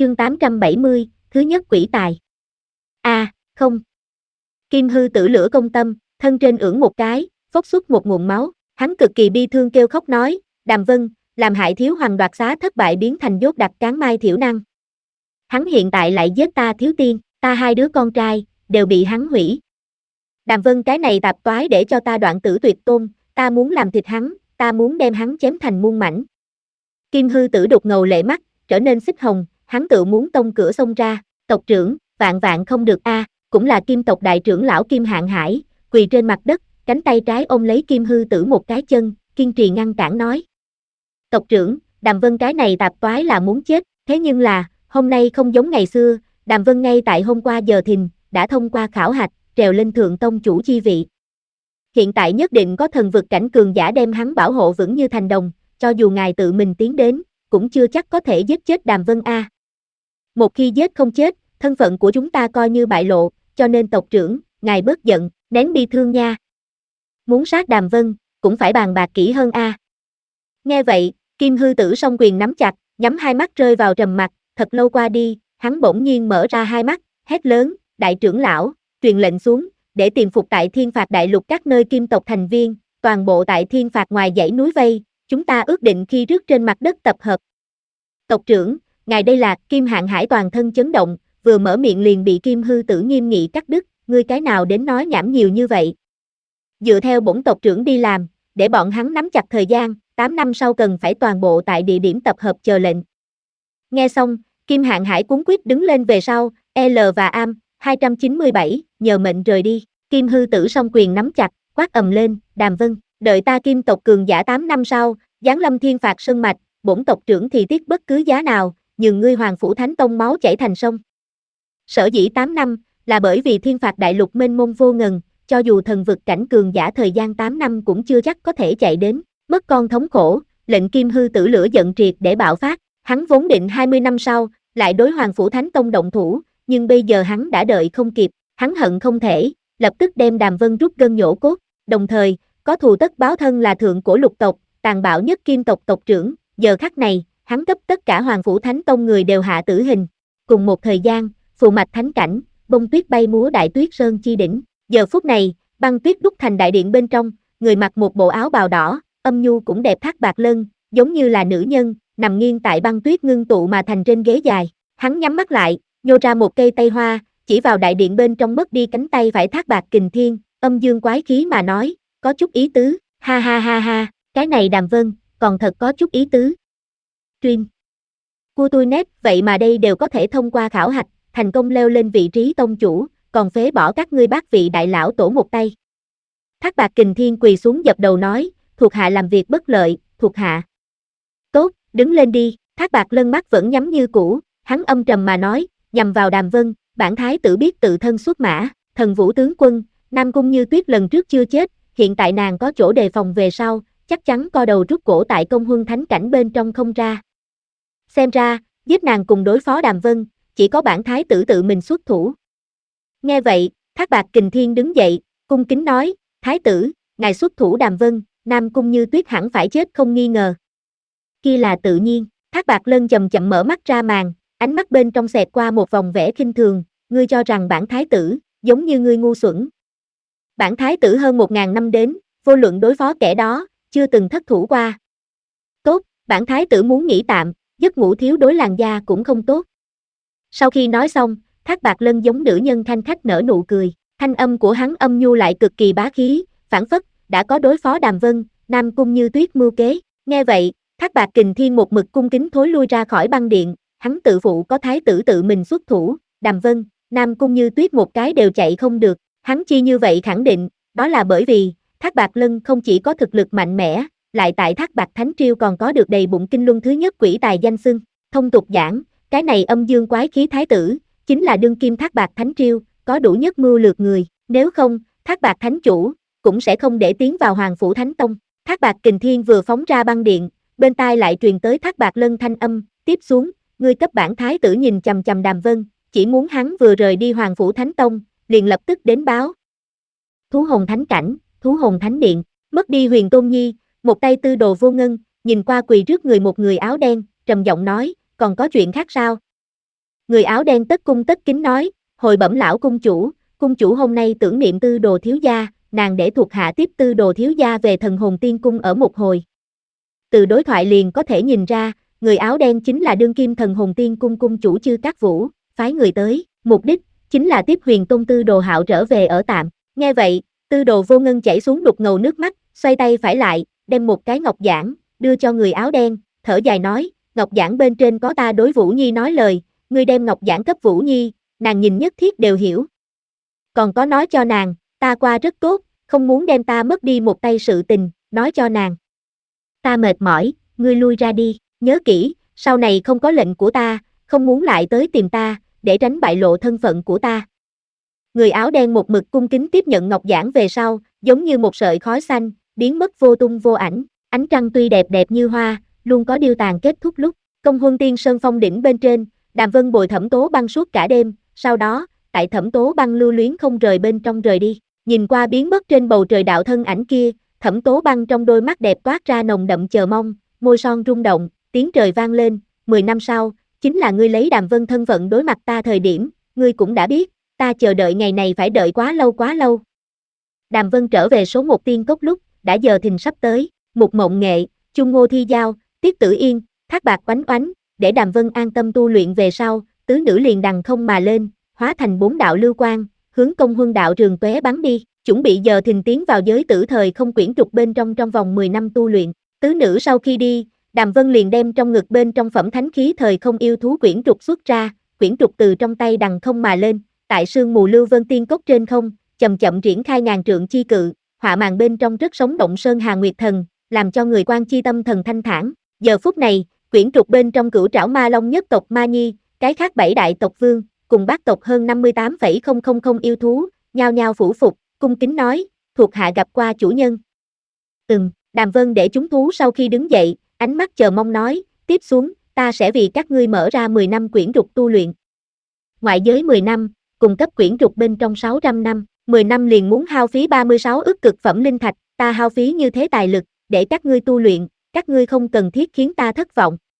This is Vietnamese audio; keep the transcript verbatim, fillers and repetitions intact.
Chương tám trăm bảy mươi, thứ nhất quỷ tài. A, à, không. Kim Hư Tử lửa công tâm, thân trên ưỡn một cái, phốc xuất một nguồn máu, hắn cực kỳ bi thương kêu khóc nói, Đàm Vân, làm hại thiếu hoàng đoạt xá thất bại biến thành dốt đặc cán mai thiểu năng. Hắn hiện tại lại giết ta thiếu tiên, ta hai đứa con trai, đều bị hắn hủy. Đàm Vân cái này tạp toái để cho ta đoạn tử tuyệt tôn, ta muốn làm thịt hắn, ta muốn đem hắn chém thành muôn mảnh. Kim Hư Tử đục ngầu lệ mắt, trở nên xích hồng, hắn tự muốn tông cửa xông ra, tộc trưởng, vạn vạn không được a, à, cũng là Kim tộc đại trưởng lão Kim Hạng Hải, quỳ trên mặt đất, cánh tay trái ôm lấy Kim Hư Tử một cái chân, kiên trì ngăn cản nói. Tộc trưởng, Đàm Vân cái này tạp toái là muốn chết, thế nhưng là, hôm nay không giống ngày xưa, Đàm Vân ngay tại hôm qua giờ thìn, đã thông qua khảo hạch, trèo lên thượng tông chủ chi vị. Hiện tại nhất định có thần vực cảnh cường giả đem hắn bảo hộ vững như thành đồng, cho dù ngài tự mình tiến đến, cũng chưa chắc có thể giết chết Đàm Vân a. Một khi giết không chết, thân phận của chúng ta coi như bại lộ, cho nên tộc trưởng, ngài bớt giận, nén bi thương nha. Muốn sát Đàm Vân, cũng phải bàn bạc kỹ hơn a. Nghe vậy, Kim Hư Tử song quyền nắm chặt, nhắm hai mắt rơi vào trầm mặc, thật lâu qua đi, hắn bỗng nhiên mở ra hai mắt, hét lớn, đại trưởng lão, truyền lệnh xuống, để tìm phục tại Thiên Phạt Đại Lục các nơi Kim tộc thành viên, toàn bộ tại Thiên Phạt ngoài dãy núi vây, chúng ta ước định khi rước trên mặt đất tập hợp. Tộc trưởng, ngài đây là, Kim Hạng Hải toàn thân chấn động, vừa mở miệng liền bị Kim Hư Tử nghiêm nghị cắt đứt, ngươi cái nào đến nói nhảm nhiều như vậy. Dựa theo bổn tộc trưởng đi làm, để bọn hắn nắm chặt thời gian, tám năm sau cần phải toàn bộ tại địa điểm tập hợp chờ lệnh. Nghe xong, Kim Hạng Hải cuống quýt đứng lên về sau, L và Am, hai trăm chín mươi bảy, nhờ mệnh rời đi, Kim Hư Tử song quyền nắm chặt, quát ầm lên, Đàm Vân, đợi ta Kim tộc cường giả tám năm sau, giáng lâm Thiên Phạt Sơn Mạch, bổn tộc trưởng thì tiếc bất cứ giá nào, nhường ngươi Hoàng Phủ Thánh Tông máu chảy thành sông. Sở dĩ tám năm, là bởi vì Thiên Phạt Đại Lục mênh mông vô ngần, cho dù thần vực cảnh cường giả thời gian tám năm cũng chưa chắc có thể chạy đến, mất con thống khổ, lệnh Kim Hư Tử lửa giận triệt để bạo phát, hắn vốn định hai mươi năm sau, lại đối Hoàng Phủ Thánh Tông động thủ, nhưng bây giờ hắn đã đợi không kịp, hắn hận không thể, lập tức đem Đàm Vân rút gân nhổ cốt, đồng thời, có thù tất báo thân là thượng cổ lục tộc, tàn bạo nhất Kim tộc tộc trưởng, giờ khắc này, hắn cấp tất cả Hoàng Phủ Thánh Tông người đều hạ tử hình. Cùng một thời gian, phù mạch thánh cảnh, bông tuyết bay múa đại tuyết sơn chi đỉnh, giờ phút này, băng tuyết đúc thành đại điện bên trong, người mặc một bộ áo bào đỏ, âm nhu cũng đẹp thác bạc lân, giống như là nữ nhân, nằm nghiêng tại băng tuyết ngưng tụ mà thành trên ghế dài, hắn nhắm mắt lại, nhô ra một cây tây hoa, chỉ vào đại điện bên trong mất đi cánh tay phải thác bạc kình thiên, âm dương quái khí mà nói, có chút ý tứ, ha ha ha ha, cái này Đàm Vân, còn thật có chút ý tứ. Truyền. Của tôi nét, vậy mà đây đều có thể thông qua khảo hạch, thành công leo lên vị trí tông chủ, còn phế bỏ các ngươi bác vị đại lão tổ một tay. Thác bạc kình thiên quỳ xuống dập đầu nói, thuộc hạ làm việc bất lợi, thuộc hạ. Tốt, đứng lên đi, thác bạc lân mắt vẫn nhắm như cũ, hắn âm trầm mà nói, nhằm vào Đàm Vân, bản thái tử biết tự thân xuất mã, thần vũ tướng quân, Nam Cung Như Tuyết lần trước chưa chết, hiện tại nàng có chỗ đề phòng về sau, chắc chắn co đầu rút cổ tại công huân thánh cảnh bên trong không ra. Xem ra, giết nàng cùng đối phó Đàm Vân, chỉ có bản thái tử tự mình xuất thủ. Nghe vậy, thác bạc kình thiên đứng dậy, cung kính nói, thái tử, ngài xuất thủ Đàm Vân, Nam Cung Như Tuyết hẳn phải chết không nghi ngờ. Kia là tự nhiên, thác bạc lân chậm chậm mở mắt ra màn, ánh mắt bên trong xẹt qua một vòng vẻ khinh thường, ngươi cho rằng bản thái tử, giống như ngươi ngu xuẩn. Bản thái tử hơn một ngàn năm đến, vô luận đối phó kẻ đó, chưa từng thất thủ qua. Tốt, bản thái tử muốn nghỉ tạm, giấc ngủ thiếu đối làn da cũng không tốt. Sau khi nói xong, thác bạc lân giống nữ nhân thanh khách nở nụ cười, thanh âm của hắn âm nhu lại cực kỳ bá khí, phảng phất, đã có đối phó Đàm Vân, Nam Cung Như Tuyết mưu kế. Nghe vậy, thác bạc kình thiên một mực cung kính thối lui ra khỏi băng điện, hắn tự phụ có thái tử tự mình xuất thủ, Đàm Vân, Nam Cung Như Tuyết một cái đều chạy không được, hắn chi như vậy khẳng định, đó là bởi vì, thác bạc lân không chỉ có thực lực mạnh mẽ, lại tại thác bạc thánh triêu còn có được đầy bụng kinh luân thứ nhất quỷ tài danh xưng, thông tục giảng, cái này âm dương quái khí thái tử, chính là đương kim thác bạc thánh triêu, có đủ nhất mưu lược người, nếu không, thác bạc thánh chủ, cũng sẽ không để tiến vào Hoàng Phủ Thánh Tông. Thác bạc kình thiên vừa phóng ra băng điện, bên tai lại truyền tới thác bạc lân thanh âm, tiếp xuống, ngươi cấp bản thái tử nhìn chằm chằm Đàm Vân, chỉ muốn hắn vừa rời đi Hoàng Phủ Thánh Tông, liền lập tức đến báo. Thú hồn thánh cảnh, thú hồn thánh điện, mất đi Huyền Tôn Nhi, một tay tư đồ vô ngân, nhìn qua quỳ trước người một người áo đen, trầm giọng nói, còn có chuyện khác sao? Người áo đen tất cung tất kính nói, hồi bẩm lão cung chủ, cung chủ hôm nay tưởng niệm Tư Đồ thiếu gia, nàng để thuộc hạ tiếp Tư Đồ thiếu gia về Thần Hồn Tiên cung ở một hồi. Từ đối thoại liền có thể nhìn ra, người áo đen chính là đương kim Thần Hồn Tiên cung cung chủ Chư Cát Vũ, phái người tới, mục đích chính là tiếp Huyền Tôn Tư Đồ Hạo trở về ở tạm. Nghe vậy, Tư Đồ Vô Ngân chảy xuống đục ngầu nước mắt, xoay tay phải lại, đem một cái ngọc giản đưa cho người áo đen, thở dài nói, ngọc giản bên trên có ta đối Vũ Nhi nói lời, ngươi đem ngọc giản cấp Vũ Nhi, nàng nhìn nhất thiết đều hiểu. Còn có nói cho nàng, ta qua rất tốt, không muốn đem ta mất đi một tay sự tình, nói cho nàng. Ta mệt mỏi, ngươi lui ra đi, nhớ kỹ, sau này không có lệnh của ta, không muốn lại tới tìm ta, để tránh bại lộ thân phận của ta. Người áo đen một mực cung kính tiếp nhận ngọc giản về sau, giống như một sợi khói xanh, biến mất vô tung vô ảnh, ánh trăng tuy đẹp đẹp như hoa, luôn có điêu tàn kết thúc lúc. Công Huân Tiên Sơn phong đỉnh bên trên, Đàm Vân bồi Thẩm Tố Băng suốt cả đêm, sau đó, tại Thẩm Tố Băng lưu luyến không rời bên trong rời đi, nhìn qua biến mất trên bầu trời đạo thân ảnh kia, Thẩm Tố Băng trong đôi mắt đẹp toát ra nồng đậm chờ mong, môi son rung động, tiếng trời vang lên, mười năm sau, chính là ngươi lấy Đàm Vân thân phận đối mặt ta thời điểm, ngươi cũng đã biết, ta chờ đợi ngày này phải đợi quá lâu quá lâu. Đàm Vân trở về số một tiên cốc lúc, đã giờ thìn sắp tới, Mục Mộng Nghệ, Chung Ngô Thi Giao, Tiết Tử Yên, Thác Bạc Oánh Oánh, để Đàm Vân an tâm tu luyện về sau, tứ nữ liền đằng không mà lên, hóa thành bốn đạo lưu quang, hướng Công Huân đạo trường tóe bắn đi, chuẩn bị giờ thìn tiến vào giới tử thời không quyển trục bên trong trong vòng mười năm tu luyện. Tứ nữ sau khi đi, Đàm Vân liền đem trong ngực bên trong phẩm thánh khí thời không yêu thú quyển trục xuất ra, quyển trục từ trong tay đằng không mà lên, tại sương mù lưu vân tiên cốc trên không, chậm chậm triển khai ngàn trượng chi cự, họa màn bên trong rất sống động sơn hà nguyệt thần, làm cho người quan chi tâm thần thanh thản. Giờ phút này, quyển trục bên trong cửu trảo ma long nhất tộc Ma Nhi, cái khác bảy đại tộc vương, cùng bát tộc hơn năm mươi tám phẩy không không không yêu thú, nhao nhao phủ phục, cung kính nói, thuộc hạ gặp qua chủ nhân. Ừm, Đàm Vân để chúng thú sau khi đứng dậy, ánh mắt chờ mong nói, tiếp xuống, ta sẽ vì các ngươi mở ra mười năm quyển trục tu luyện. Ngoại giới mười năm, cùng cấp quyển trục bên trong sáu trăm năm, mười năm liền muốn hao phí ba mươi sáu ức cực phẩm linh thạch, ta hao phí như thế tài lực, để các ngươi tu luyện, các ngươi không cần thiết khiến ta thất vọng.